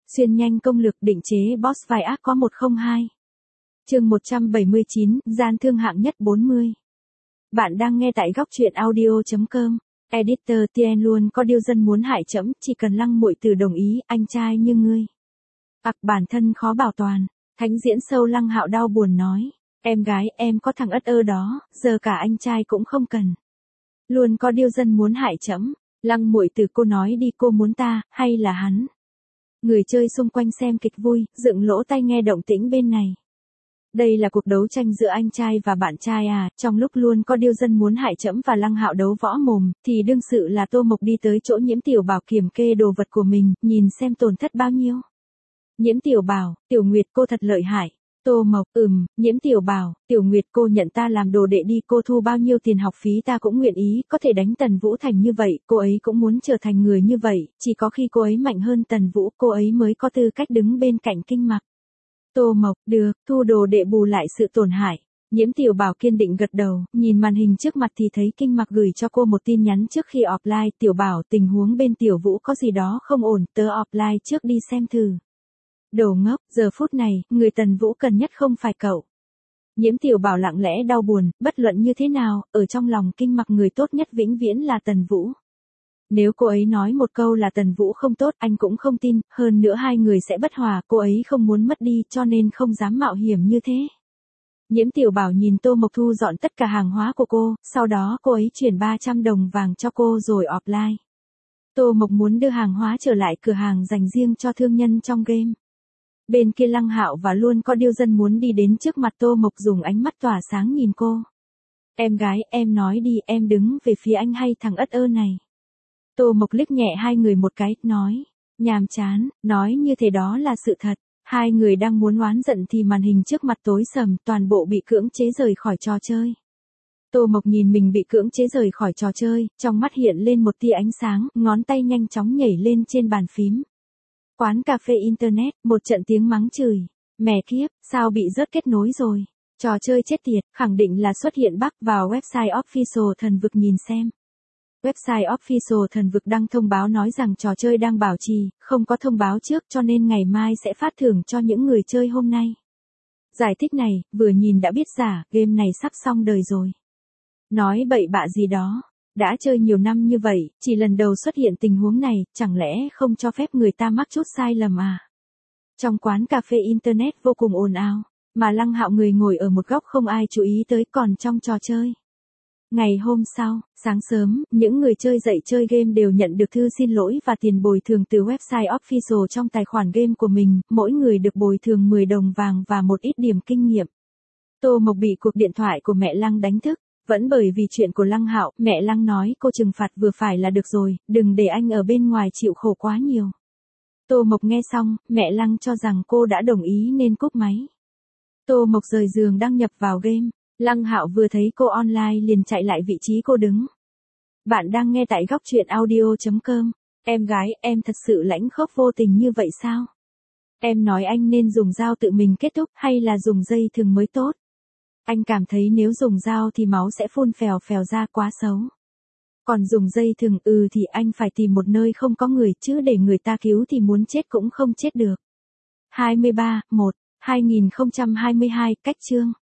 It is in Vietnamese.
Xuyên nhanh công lược định chế boss vai ác có 102. Chương 179, gian thương hạng nhất 40. Bạn đang nghe tại góc truyện audio.com. Editor Tien luôn có điều dân muốn hại trẫm, chỉ cần Lăng Muội Tử đồng ý, anh trai như ngươi. Bản thân khó bảo toàn. Thánh diễn sâu Lăng Hạo đau buồn nói. Em gái em có thằng ất ơ đó, giờ cả anh trai cũng không cần. Luôn có điều dân muốn hại trẫm. Lăng Muội Tử cô nói đi, cô muốn ta, hay là hắn? Người chơi xung quanh xem kịch vui, dựng lỗ tai nghe động tĩnh bên này. Đây là cuộc đấu tranh giữa anh trai và bạn trai à, trong lúc luôn có điều dân muốn hại trẫm và Lăng Hạo đấu võ mồm, thì đương sự là Tô Mộc đi tới chỗ Nhiễm Tiểu Bảo kiểm kê đồ vật của mình, nhìn xem tổn thất bao nhiêu. Nhiễm Tiểu Bảo, Tiểu Nguyệt cô thật lợi hại. Tô Mộc, Nhiễm Tiểu Bảo, Tiểu Nguyệt cô nhận ta làm đồ đệ đi, cô thu bao nhiêu tiền học phí ta cũng nguyện ý, có thể đánh Tần Vũ thành như vậy, cô ấy cũng muốn trở thành người như vậy, chỉ có khi cô ấy mạnh hơn Tần Vũ, cô ấy mới có tư cách đứng bên cạnh Kinh Mặc. Tô Mộc, được, thu đồ đệ bù lại sự tổn hại. Nhiễm Tiểu Bảo kiên định gật đầu, nhìn màn hình trước mặt thì thấy Kinh Mặc gửi cho cô một tin nhắn trước khi offline, Tiểu Bảo tình huống bên Tiểu Vũ có gì đó không ổn, tớ offline trước đi xem thử. Đồ ngốc, giờ phút này, người Tần Vũ cần nhất không phải cậu. Nhiễm Tiểu Bảo lặng lẽ đau buồn, bất luận như thế nào, ở trong lòng Kinh Mặc người tốt nhất vĩnh viễn là Tần Vũ. Nếu cô ấy nói một câu là Tần Vũ không tốt, anh cũng không tin, hơn nữa hai người sẽ bất hòa, cô ấy không muốn mất đi cho nên không dám mạo hiểm như thế. Nhiễm Tiểu Bảo nhìn Tô Mộc thu dọn tất cả hàng hóa của cô, sau đó cô ấy chuyển 300 đồng vàng cho cô rồi offline. Tô Mộc muốn đưa hàng hóa trở lại cửa hàng dành riêng cho thương nhân trong game. Bên kia Lăng Hạo và luôn có điều dân muốn đi đến trước mặt Tô Mộc dùng ánh mắt tỏa sáng nhìn cô. Em gái, em nói đi, em đứng về phía anh hay thằng ất ơ này? Tô Mộc liếc nhẹ hai người một cái, nói. Nhàm chán, nói như thế đó là sự thật. Hai người đang muốn oán giận thì màn hình trước mặt tối sầm, toàn bộ bị cưỡng chế rời khỏi trò chơi. Tô Mộc nhìn mình bị cưỡng chế rời khỏi trò chơi, trong mắt hiện lên một tia ánh sáng, ngón tay nhanh chóng nhảy lên trên bàn phím. Quán cà phê internet, một trận tiếng mắng chửi. Mẹ kiếp, sao bị rớt kết nối rồi? Trò chơi chết tiệt, khẳng định là xuất hiện bug, vào website Official Thần Vực nhìn xem. Website Official Thần Vực đăng thông báo nói rằng trò chơi đang bảo trì, không có thông báo trước cho nên ngày mai sẽ phát thưởng cho những người chơi hôm nay. Giải thích này, vừa nhìn đã biết giả, game này sắp xong đời rồi. Nói bậy bạ gì đó. Đã chơi nhiều năm như vậy, chỉ lần đầu xuất hiện tình huống này, chẳng lẽ không cho phép người ta mắc chút sai lầm à? Trong quán cà phê internet vô cùng ồn ào, mà Lăng Hạo người ngồi ở một góc không ai chú ý tới, còn trong trò chơi. Ngày hôm sau, sáng sớm, những người chơi dậy chơi game đều nhận được thư xin lỗi và tiền bồi thường từ website Official trong tài khoản game của mình, mỗi người được bồi thường 10 đồng vàng và một ít điểm kinh nghiệm. Tô Mộc bị cuộc điện thoại của mẹ Lăng đánh thức. Vẫn bởi vì chuyện của Lăng Hạo, mẹ Lăng nói cô trừng phạt vừa phải là được rồi, đừng để anh ở bên ngoài chịu khổ quá nhiều. Tô Mộc nghe xong, mẹ Lăng cho rằng cô đã đồng ý nên cúp máy. Tô Mộc rời giường đăng nhập vào game, Lăng Hạo vừa thấy cô online liền chạy lại vị trí cô đứng. Bạn đang nghe tại góc truyện audio.com. Em gái, em thật sự lãnh khốc vô tình như vậy sao? Em nói anh nên dùng dao tự mình kết thúc hay là dùng dây thừng mới tốt? Anh cảm thấy nếu dùng dao thì máu sẽ phun phèo phèo ra, quá xấu. Còn dùng dây thừng thì anh phải tìm một nơi không có người, chứ để người ta cứu thì muốn chết cũng không chết được. 23/1/2022, cách chương.